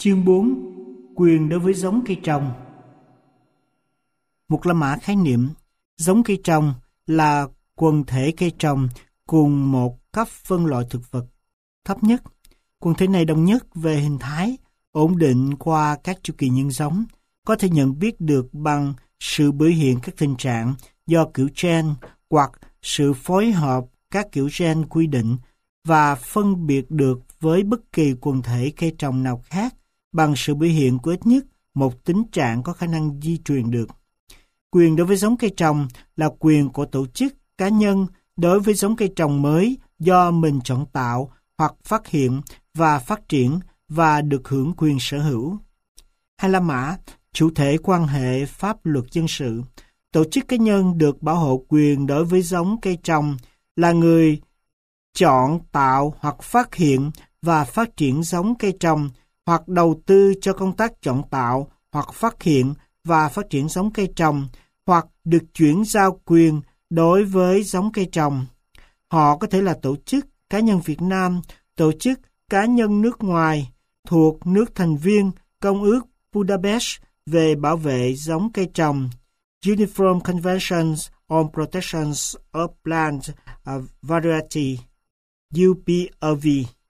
Chương 4. Quyền đối với giống cây trồng. Một la mã khái niệm. Giống cây trồng là quần thể cây trồng cùng một cấp phân loại thực vật thấp nhất. Quần thể này đồng nhất về hình thái, ổn định qua các chu kỳ nhân giống, có thể nhận biết được bằng sự biểu hiện các tình trạng do kiểu gen hoặc sự phối hợp các kiểu gen quy định, và phân biệt được với bất kỳ quần thể cây trồng nào khác bằng sự biểu hiện của ít nhất một tính trạng có khả năng di truyền được. Quyền đối với giống cây trồng là quyền của tổ chức, cá nhân đối với giống cây trồng mới do mình chọn tạo hoặc phát hiện và phát triển và được hưởng quyền sở hữu. Hai la mã, chủ thể quan hệ pháp luật dân sự. Tổ chức cá nhân được bảo hộ quyền đối với giống cây trồng là người chọn tạo hoặc phát hiện và phát triển giống cây trồng, hoặc đầu tư cho công tác chọn tạo hoặc phát hiện và phát triển giống cây trồng, hoặc được chuyển giao quyền đối với giống cây trồng. Họ có thể là tổ chức cá nhân Việt Nam, tổ chức cá nhân nước ngoài thuộc nước thành viên Công ước Budapest về bảo vệ giống cây trồng, Uniform Conventions on Protection of Plant Variety, UPOV.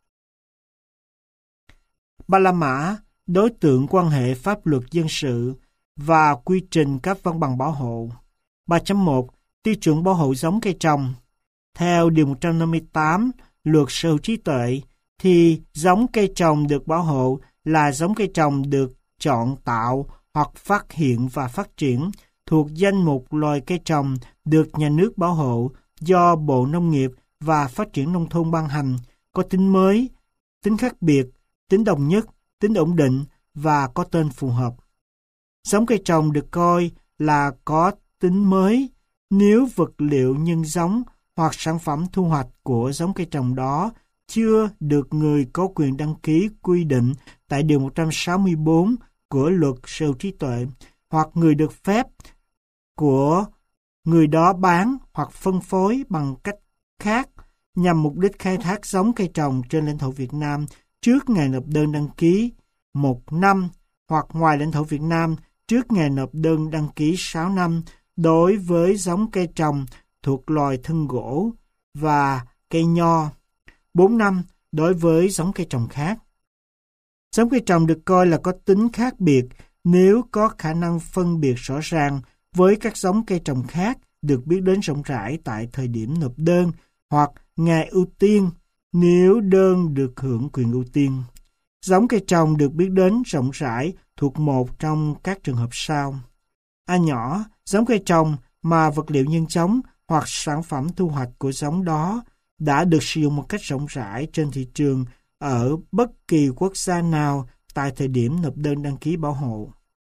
Ba la mã, đối tượng quan hệ pháp luật dân sự và quy trình các văn bằng bảo hộ. 3.1. Tiêu chuẩn bảo hộ giống cây trồng. Theo Điều 158 Luật Sở hữu trí tuệ, thì giống cây trồng được bảo hộ là giống cây trồng được chọn tạo hoặc phát hiện và phát triển thuộc danh mục loài cây trồng được nhà nước bảo hộ do Bộ Nông nghiệp và Phát triển Nông thôn ban hành, có tính mới, tính khác biệt, tính đồng nhất, tính ổn định và có tên phù hợp. Giống cây trồng được coi là có tính mới nếu vật liệu nhân giống hoặc sản phẩm thu hoạch của giống cây trồng đó chưa được người có quyền đăng ký quy định tại Điều 164 của Luật Sở hữu trí tuệ, hoặc người được phép của người đó bán hoặc phân phối bằng cách khác nhằm mục đích khai thác giống cây trồng trên lãnh thổ Việt Nam trước ngày nộp đơn đăng ký 1 năm, hoặc ngoài lãnh thổ Việt Nam trước ngày nộp đơn đăng ký 6 năm đối với giống cây trồng thuộc loài thân gỗ và cây nho, 4 năm đối với giống cây trồng khác. Giống cây trồng được coi là có tính khác biệt nếu có khả năng phân biệt rõ ràng với các giống cây trồng khác được biết đến rộng rãi tại thời điểm nộp đơn, hoặc ngày ưu tiên nếu đơn được hưởng quyền ưu tiên. Giống cây trồng được biết đến rộng rãi thuộc một trong các trường hợp sau. A nhỏ, giống cây trồng mà vật liệu nhân giống hoặc sản phẩm thu hoạch của giống đó đã được sử dụng một cách rộng rãi trên thị trường ở bất kỳ quốc gia nào tại thời điểm nộp đơn đăng ký bảo hộ.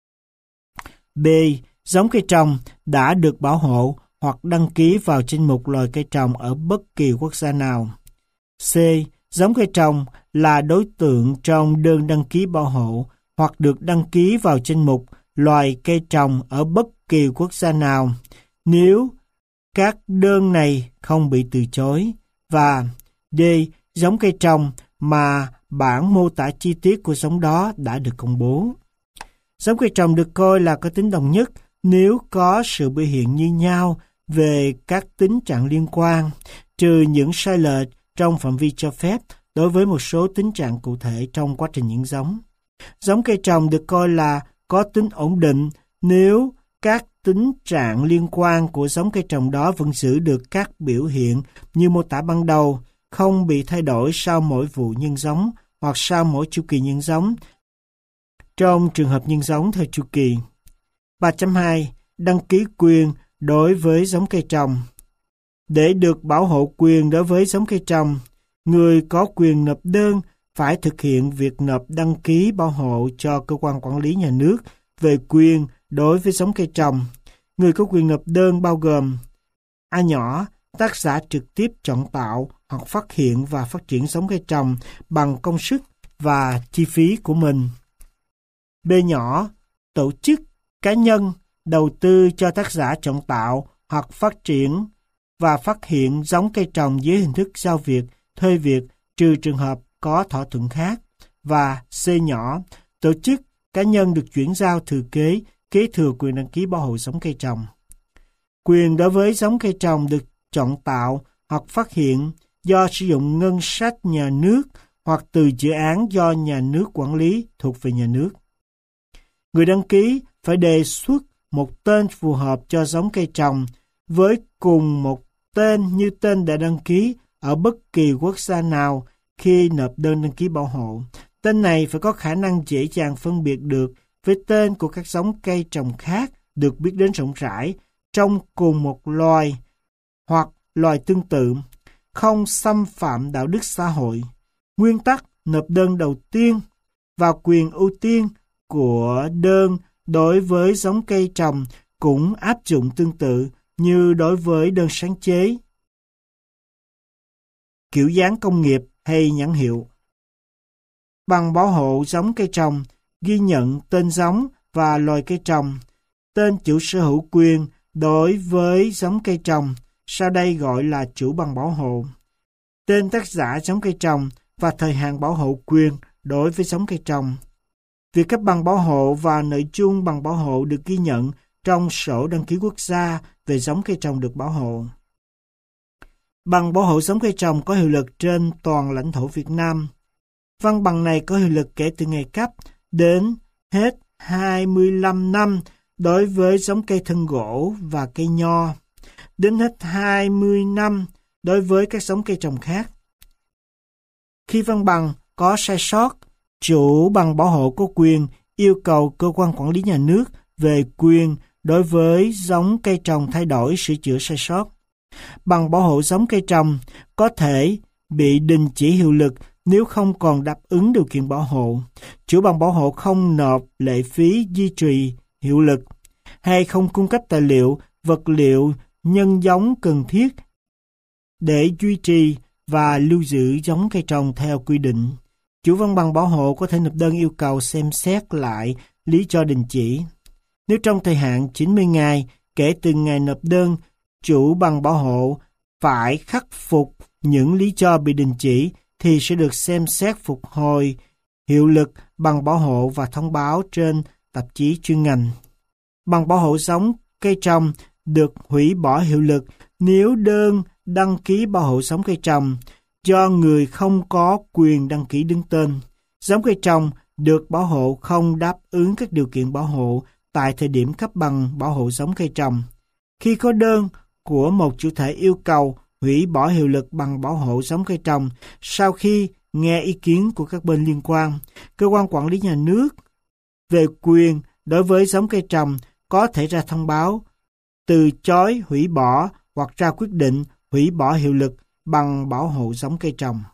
B. Giống cây trồng đã được bảo hộ hoặc đăng ký vào danh mục loài cây trồng ở bất kỳ quốc gia nào. C. Giống cây trồng là đối tượng trong đơn đăng ký bảo hộ hoặc được đăng ký vào danh mục loài cây trồng ở bất kỳ quốc gia nào nếu các đơn này không bị từ chối. Và D. Giống cây trồng mà bản mô tả chi tiết của giống đó đã được công bố. Giống cây trồng được coi là có tính đồng nhất nếu có sự biểu hiện như nhau về các tính trạng liên quan, trừ những sai lệch trong phạm vi cho phép đối với một số tính trạng cụ thể trong quá trình nhân giống. Giống cây trồng được coi là có tính ổn định nếu các tính trạng liên quan của giống cây trồng đó vẫn giữ được các biểu hiện như mô tả ban đầu, không bị thay đổi sau mỗi vụ nhân giống hoặc sau mỗi chu kỳ nhân giống trong trường hợp nhân giống theo chu kỳ. 3.2. Đăng ký quyền đối với giống cây trồng. Để được bảo hộ quyền đối với giống cây trồng, người có quyền nộp đơn phải thực hiện việc nộp đăng ký bảo hộ cho cơ quan quản lý nhà nước về quyền đối với giống cây trồng. Người có quyền nộp đơn bao gồm: A nhỏ, tác giả trực tiếp chọn tạo hoặc phát hiện và phát triển giống cây trồng bằng công sức và chi phí của mình. B nhỏ, tổ chức, cá nhân đầu tư cho tác giả chọn tạo hoặc phát triển và phát hiện giống cây trồng dưới hình thức giao việc, thuê việc, trừ trường hợp có thỏa thuận khác. Và C nhỏ, Tổ chức, cá nhân được chuyển giao thừa kế thừa quyền đăng ký bảo hộ giống cây trồng. Quyền đối với giống cây trồng được chọn tạo hoặc phát hiện do sử dụng ngân sách nhà nước hoặc từ dự án do nhà nước quản lý thuộc về nhà nước. Người đăng ký phải đề xuất một tên phù hợp cho giống cây trồng với cùng một tên như tên đã đăng ký ở bất kỳ quốc gia nào khi nộp đơn đăng ký bảo hộ. Tên này phải có khả năng dễ dàng phân biệt được với tên của các giống cây trồng khác được biết đến rộng rãi trong cùng một loài hoặc loài tương tự, không xâm phạm đạo đức xã hội. Nguyên tắc nộp đơn đầu tiên và quyền ưu tiên của đơn đối với giống cây trồng cũng áp dụng tương tự như đối với đơn sáng chế, kiểu dáng công nghiệp hay nhãn hiệu. Bằng bảo hộ giống cây trồng ghi nhận tên giống và loài cây trồng, tên chủ sở hữu quyền đối với giống cây trồng, sau đây gọi là chủ bằng bảo hộ, tên tác giả giống cây trồng và thời hạn bảo hộ quyền đối với giống cây trồng. Việc cấp bằng bảo hộ và nội dung bằng bảo hộ được ghi nhận trong sổ đăng ký quốc gia về giống cây trồng được bảo hộ. Bằng bảo hộ giống cây trồng có hiệu lực trên toàn lãnh thổ Việt Nam. Văn bằng này có hiệu lực kể từ ngày cấp đến hết 25 năm đối với giống cây thân gỗ và cây nho, đến hết 20 năm đối với các giống cây trồng khác. Khi văn bằng có sai sót, chủ bằng bảo hộ có quyền yêu cầu cơ quan quản lý nhà nước về quyền đối với giống cây trồng thay đổi sửa chữa sai sót. Bằng bảo hộ giống cây trồng có thể bị đình chỉ hiệu lực nếu không còn đáp ứng điều kiện bảo hộ, chủ bằng bảo hộ không nộp lệ phí duy trì hiệu lực, hay không cung cấp tài liệu, vật liệu, nhân giống cần thiết để duy trì và lưu giữ giống cây trồng theo quy định. Chủ văn bằng bảo hộ có thể nộp đơn yêu cầu xem xét lại lý do đình chỉ. Nếu trong thời hạn 90 ngày kể từ ngày nộp đơn, chủ bằng bảo hộ phải khắc phục những lý do bị đình chỉ thì sẽ được xem xét phục hồi hiệu lực bằng bảo hộ và thông báo trên tạp chí chuyên ngành. Bằng bảo hộ giống cây trồng được hủy bỏ hiệu lực nếu đơn đăng ký bảo hộ giống cây trồng do người không có quyền đăng ký đứng tên. Giống cây trồng được bảo hộ không đáp ứng các điều kiện bảo hộ tại thời điểm cấp bằng bảo hộ giống cây trồng. Khi có đơn của một chủ thể yêu cầu hủy bỏ hiệu lực bằng bảo hộ giống cây trồng sau khi nghe ý kiến của các bên liên quan, cơ quan quản lý nhà nước về quyền đối với giống cây trồng có thể ra thông báo từ chối hủy bỏ hoặc ra quyết định hủy bỏ hiệu lực bằng bảo hộ giống cây trồng.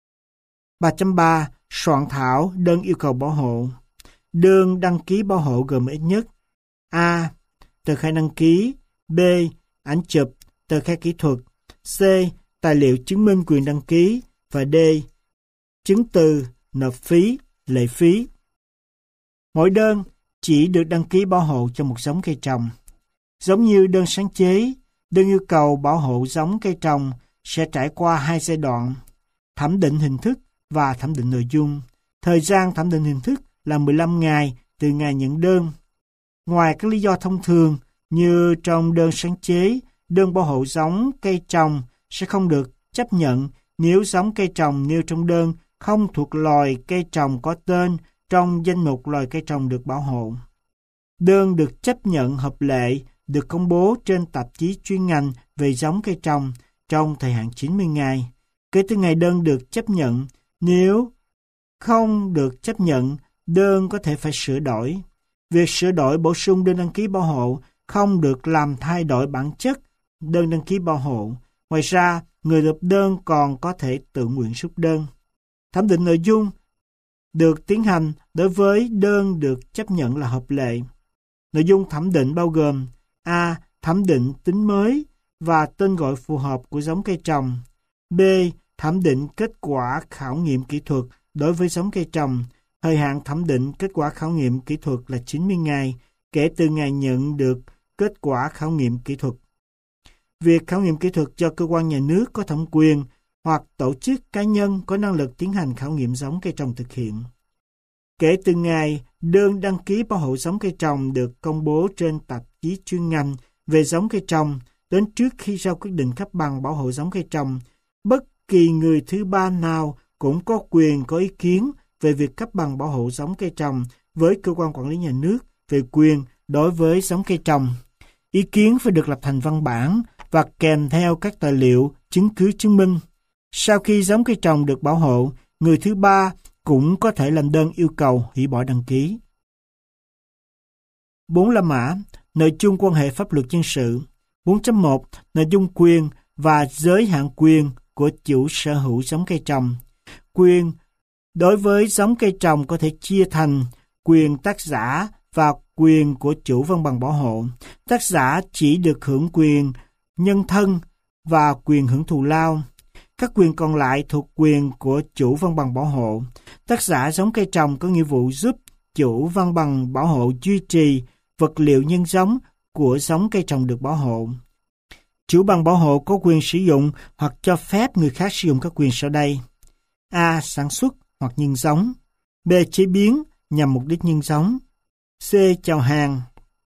3.3. Soạn thảo đơn yêu cầu bảo hộ. Đơn đăng ký bảo hộ gồm ít nhất: A. Tờ khai đăng ký. B. Ảnh chụp, tờ khai kỹ thuật. C. Tài liệu chứng minh quyền đăng ký. Và D. Chứng từ nộp phí, lệ phí. Mỗi đơn chỉ được đăng ký bảo hộ cho một giống cây trồng. Giống như đơn sáng chế, đơn yêu cầu bảo hộ giống cây trồng sẽ trải qua 2 giai đoạn: thẩm định hình thức và thẩm định nội dung. Thời gian thẩm định hình thức là 15 ngày từ ngày nhận đơn. Ngoài các lý do thông thường như trong đơn sáng chế, đơn bảo hộ giống cây trồng sẽ không được chấp nhận nếu giống cây trồng nêu trong đơn không thuộc loài cây trồng có tên trong danh mục loài cây trồng được bảo hộ. Đơn được chấp nhận hợp lệ được công bố trên tạp chí chuyên ngành về giống cây trồng trong thời hạn 90 ngày. Kể từ ngày đơn được chấp nhận, nếu không được chấp nhận, đơn có thể phải sửa đổi. Việc sửa đổi bổ sung đơn đăng ký bảo hộ không được làm thay đổi bản chất đơn đăng ký bảo hộ. Ngoài ra, người nộp đơn còn có thể tự nguyện rút đơn. Thẩm định nội dung được tiến hành đối với đơn được chấp nhận là hợp lệ. Nội dung thẩm định bao gồm: A. Thẩm định tính mới và tên gọi phù hợp của giống cây trồng. B. Thẩm định kết quả khảo nghiệm kỹ thuật đối với giống cây trồng. Thời hạn thẩm định kết quả khảo nghiệm kỹ thuật là 90 ngày kể từ ngày nhận được kết quả khảo nghiệm kỹ thuật. Việc khảo nghiệm kỹ thuật do cơ quan nhà nước có thẩm quyền hoặc tổ chức cá nhân có năng lực tiến hành khảo nghiệm giống cây trồng thực hiện. Kể từ ngày đơn đăng ký bảo hộ giống cây trồng được công bố trên tạp chí chuyên ngành về giống cây trồng, đến trước khi ra quyết định cấp bằng bảo hộ giống cây trồng, bất kỳ người thứ ba nào cũng có quyền có ý kiến về việc cấp bằng bảo hộ giống cây trồng với cơ quan quản lý nhà nước về quyền đối với giống cây trồng. Ý kiến phải được lập thành văn bản và kèm theo các tài liệu, chứng cứ chứng minh. Sau khi giống cây trồng được bảo hộ, người thứ ba cũng có thể làm đơn yêu cầu hủy bỏ đăng ký. 4 La Mã, nội dung quan hệ pháp luật dân sự. 4.1 Nội dung quyền và giới hạn quyền của chủ sở hữu giống cây trồng. Quyền đối với giống cây trồng có thể chia thành quyền tác giả và quyền của chủ văn bằng bảo hộ. Tác giả chỉ được hưởng quyền nhân thân và quyền hưởng thù lao. Các quyền còn lại thuộc quyền của chủ văn bằng bảo hộ. Tác giả giống cây trồng có nghĩa vụ giúp chủ văn bằng bảo hộ duy trì vật liệu nhân giống của giống cây trồng được bảo hộ. Chủ bằng bảo hộ có quyền sử dụng hoặc cho phép người khác sử dụng các quyền sau đây. A. Sản xuất hoặc nhân giống. B. Chế biến nhằm mục đích nhân giống. C. Chào hàng.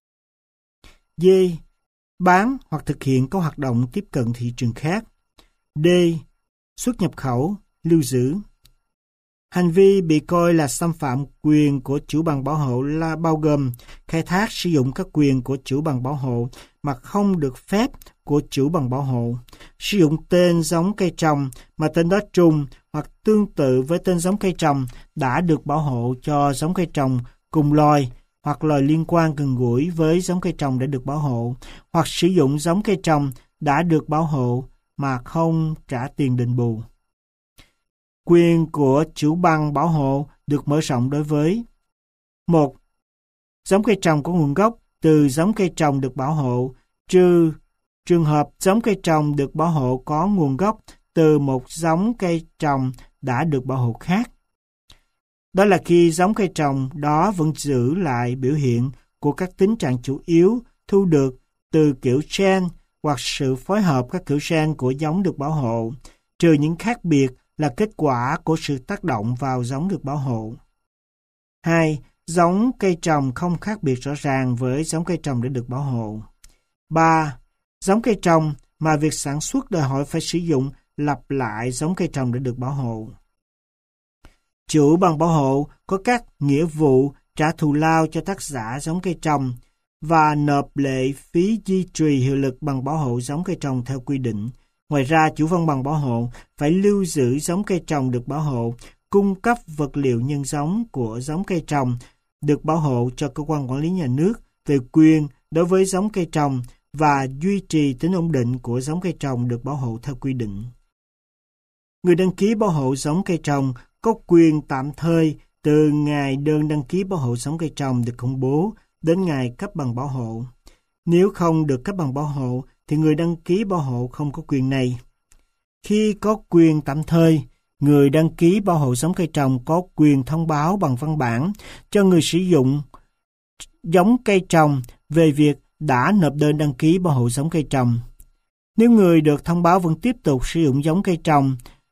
D. Bán hoặc thực hiện các hoạt động tiếp cận thị trường khác. D. Xuất nhập khẩu, lưu giữ. Hành vi bị coi là xâm phạm quyền của chủ bằng bảo hộ là bao gồm khai thác sử dụng các quyền của chủ bằng bảo hộ mà không được phép của chủ bằng bảo hộ, sử dụng tên giống cây trồng mà tên đó trùng hoặc tương tự với tên giống cây trồng đã được bảo hộ cho giống cây trồng cùng loài hoặc loài liên quan gần gũi với giống cây trồng đã được bảo hộ, hoặc sử dụng giống cây trồng đã được bảo hộ mà không trả tiền đền bù. Quyền của chủ bằng bảo hộ được mở rộng đối với: 1. Giống cây trồng có nguồn gốc từ giống cây trồng được bảo hộ, trừ trường hợp giống cây trồng được bảo hộ có nguồn gốc từ một giống cây trồng đã được bảo hộ khác. Đó là khi giống cây trồng đó vẫn giữ lại biểu hiện của các tính trạng chủ yếu thu được từ kiểu gen hoặc sự phối hợp các kiểu gen của giống được bảo hộ, trừ những khác biệt là kết quả của sự tác động vào giống được bảo hộ. 2. Giống cây trồng không khác biệt rõ ràng với giống cây trồng đã được bảo hộ. 3. Giống cây trồng mà việc sản xuất đòi hỏi phải sử dụng lặp lại giống cây trồng đã được bảo hộ. Chủ bằng bảo hộ có các nghĩa vụ trả thù lao cho tác giả giống cây trồng và nộp lệ phí duy trì hiệu lực bằng bảo hộ giống cây trồng theo quy định. Ngoài ra, chủ văn bằng bảo hộ phải lưu giữ giống cây trồng được bảo hộ, cung cấp vật liệu nhân giống của giống cây trồng được bảo hộ cho cơ quan quản lý nhà nước về quyền đối với giống cây trồng và duy trì tính ổn định của giống cây trồng được bảo hộ theo quy định. Người đăng ký bảo hộ giống cây trồng có quyền tạm thời từ ngày đơn đăng ký bảo hộ giống cây trồng được công bố đến ngày cấp bằng bảo hộ. Nếu không được cấp bằng bảo hộ thì người đăng ký bảo hộ không có quyền này. Khi có quyền tạm thời, người đăng ký bảo hộ giống cây trồng có quyền thông báo bằng văn bản cho người sử dụng giống cây trồng về việc đã nộp đơn đăng ký bảo hộ giống cây trồng. Nếu người được thông báo vẫn tiếp tục sử dụng giống cây trồng,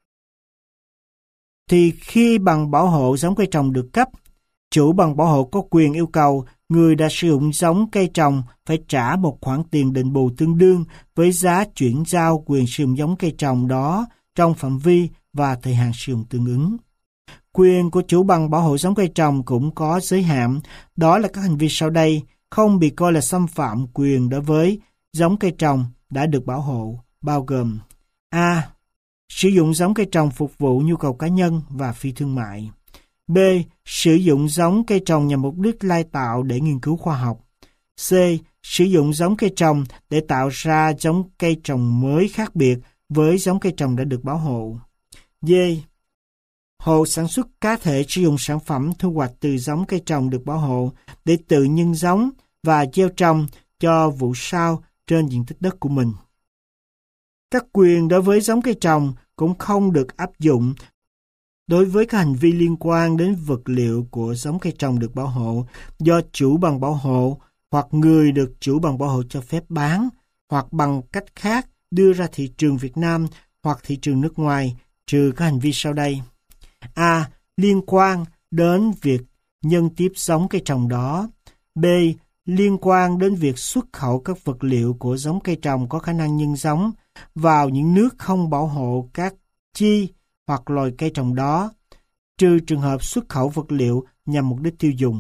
thì khi bằng bảo hộ giống cây trồng được cấp, chủ bằng bảo hộ có quyền yêu cầu người đã sử dụng giống cây trồng phải trả một khoản tiền đền bù tương đương với giá chuyển giao quyền sử dụng giống cây trồng đó trong phạm vi và thời hạn sử dụng tương ứng. Quyền của chủ bằng bảo hộ giống cây trồng cũng có giới hạn, đó là các hành vi sau đây không bị coi là xâm phạm quyền đối với giống cây trồng đã được bảo hộ, bao gồm: A. Sử dụng giống cây trồng phục vụ nhu cầu cá nhân và phi thương mại. B. Sử dụng giống cây trồng nhằm mục đích lai tạo để nghiên cứu khoa học. C. Sử dụng giống cây trồng để tạo ra giống cây trồng mới khác biệt với giống cây trồng đã được bảo hộ. D. Hộ sản xuất cá thể sử dụng sản phẩm thu hoạch từ giống cây trồng được bảo hộ để tự nhân giống và gieo trồng cho vụ sau trên diện tích đất của mình. Các quyền đối với giống cây trồng cũng không được áp dụng đối với các hành vi liên quan đến vật liệu của giống cây trồng được bảo hộ do chủ bằng bảo hộ hoặc người được chủ bằng bảo hộ cho phép bán hoặc bằng cách khác đưa ra thị trường Việt Nam hoặc thị trường nước ngoài, trừ các hành vi sau đây. A. Liên quan đến việc nhân tiếp giống cây trồng đó. B. Liên quan đến việc xuất khẩu các vật liệu của giống cây trồng có khả năng nhân giống vào những nước không bảo hộ các chi hoặc loài cây trồng đó, trừ trường hợp xuất khẩu vật liệu nhằm mục đích tiêu dùng.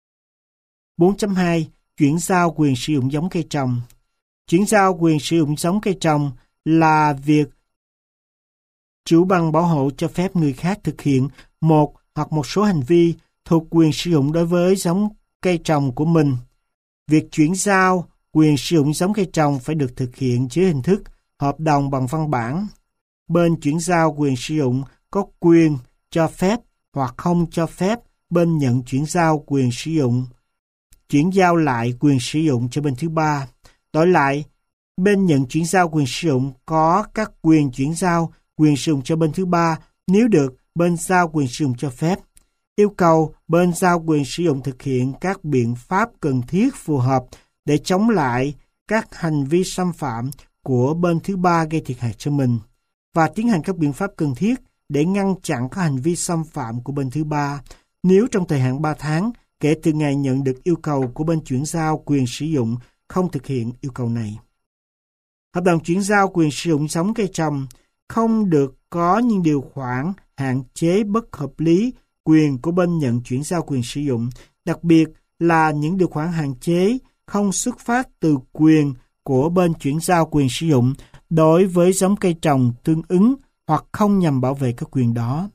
4.2. Chuyển giao quyền sử dụng giống cây trồng. Chuyển giao quyền sử dụng giống cây trồng là việc chủ bằng bảo hộ cho phép người khác thực hiện một hoặc một số hành vi thuộc quyền sử dụng đối với giống cây trồng của mình. Việc chuyển giao quyền sử dụng giống cây trồng phải được thực hiện dưới hình thức hợp đồng bằng văn bản. Bên chuyển giao quyền sử dụng có quyền cho phép hoặc không cho phép bên nhận chuyển giao quyền sử dụng chuyển giao lại quyền sử dụng cho bên thứ ba. Đổi lại, bên nhận chuyển giao quyền sử dụng có các quyền chuyển giao quyền sử dụng cho bên thứ ba nếu được bên giao quyền sử dụng cho phép. Yêu cầu bên giao quyền sử dụng thực hiện các biện pháp cần thiết phù hợp để chống lại các hành vi xâm phạm của bên thứ ba gây thiệt hại cho mình và tiến hành các biện pháp cần thiết để ngăn chặn các hành vi xâm phạm của bên thứ ba nếu trong thời hạn 3 tháng kể từ ngày nhận được yêu cầu của bên chuyển giao quyền sử dụng không thực hiện yêu cầu này. Hợp đồng chuyển giao quyền sử dụng giống cây trồng không được có những điều khoản hạn chế bất hợp lý quyền của bên nhận chuyển giao quyền sử dụng, đặc biệt là những điều khoản hạn chế không xuất phát từ quyền của bên chuyển giao quyền sử dụng đối với giống cây trồng tương ứng hoặc không nhằm bảo vệ các quyền đó.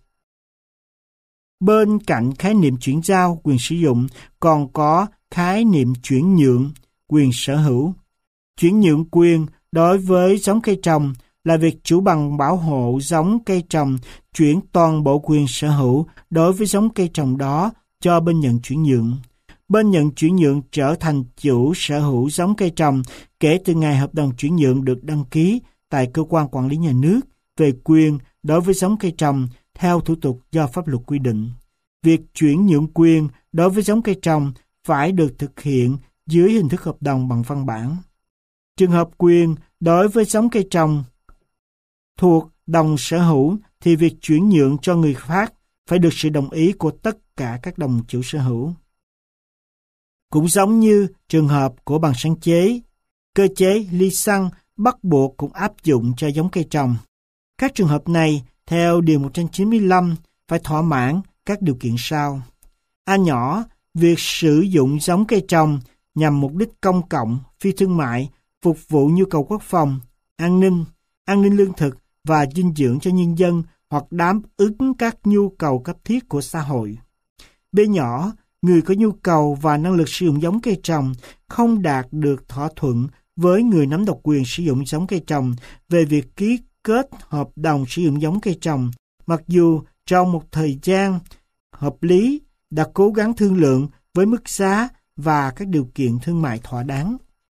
Bên cạnh khái niệm chuyển giao quyền sử dụng còn có khái niệm chuyển nhượng quyền sở hữu. Chuyển nhượng quyền đối với giống cây trồng là việc chủ bằng bảo hộ giống cây trồng chuyển toàn bộ quyền sở hữu đối với giống cây trồng đó cho bên nhận chuyển nhượng. Bên nhận chuyển nhượng trở thành chủ sở hữu giống cây trồng kể từ ngày hợp đồng chuyển nhượng được đăng ký tại cơ quan quản lý nhà nước về quyền đối với giống cây trồng theo thủ tục do pháp luật quy định. Việc chuyển nhượng quyền đối với giống cây trồng phải được thực hiện dưới hình thức hợp đồng bằng văn bản. Trường hợp quyền đối với giống cây trồng thuộc đồng sở hữu thì việc chuyển nhượng cho người khác phải được sự đồng ý của tất cả các đồng chủ sở hữu. Cũng giống như trường hợp của bằng sáng chế, cơ chế li-xăng bắt buộc cũng áp dụng cho giống cây trồng. Các trường hợp này, theo Điều 195, phải thỏa mãn các điều kiện sau. A nhỏ, việc sử dụng giống cây trồng nhằm mục đích công cộng, phi thương mại, phục vụ nhu cầu quốc phòng, an ninh lương thực và dinh dưỡng cho nhân dân hoặc đáp ứng các nhu cầu cấp thiết của xã hội. B nhỏ, người có nhu cầu và năng lực sử dụng giống cây trồng không đạt được thỏa thuận với người nắm độc quyền sử dụng giống cây trồng về việc ký kết hợp đồng sử dụng giống cây trồng, mặc dù trong một thời gian hợp lý đã cố gắng thương lượng với mức giá và các điều kiện thương mại thỏa đáng.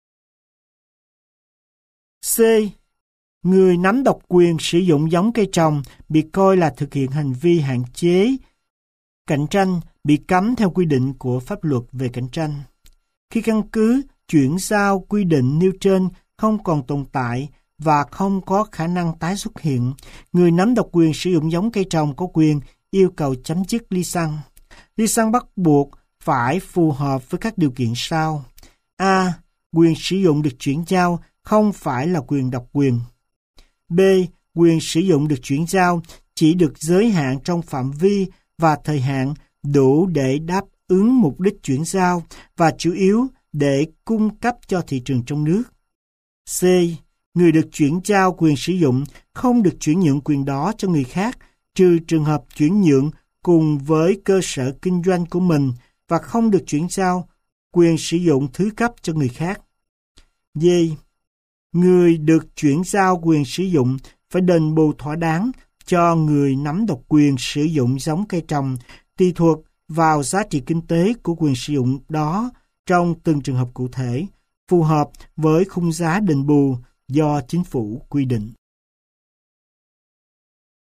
C. Người nắm độc quyền sử dụng giống cây trồng bị coi là thực hiện hành vi hạn chế cạnh tranh bị cấm theo quy định của pháp luật về cạnh tranh. Khi căn cứ chuyển giao quy định nêu trên không còn tồn tại và không có khả năng tái xuất hiện, người nắm độc quyền sử dụng giống cây trồng có quyền yêu cầu chấm dứt li-xăng. Li-xăng bắt buộc phải phù hợp với các điều kiện sau. A. Quyền sử dụng được chuyển giao không phải là quyền độc quyền. B. Quyền sử dụng được chuyển giao chỉ được giới hạn trong phạm vi và thời hạn đủ để đáp ứng mục đích chuyển giao và chủ yếu để cung cấp cho thị trường trong nước. C. Người được chuyển giao quyền sử dụng không được chuyển nhượng quyền đó cho người khác, trừ trường hợp chuyển nhượng cùng với cơ sở kinh doanh của mình và không được chuyển giao quyền sử dụng thứ cấp cho người khác. D. Người được chuyển giao quyền sử dụng phải đền bù thỏa đáng cho người nắm độc quyền sử dụng giống cây trồng tùy thuộc vào giá trị kinh tế của quyền sử dụng đó trong từng trường hợp cụ thể, phù hợp với khung giá đền bù do chính phủ quy định.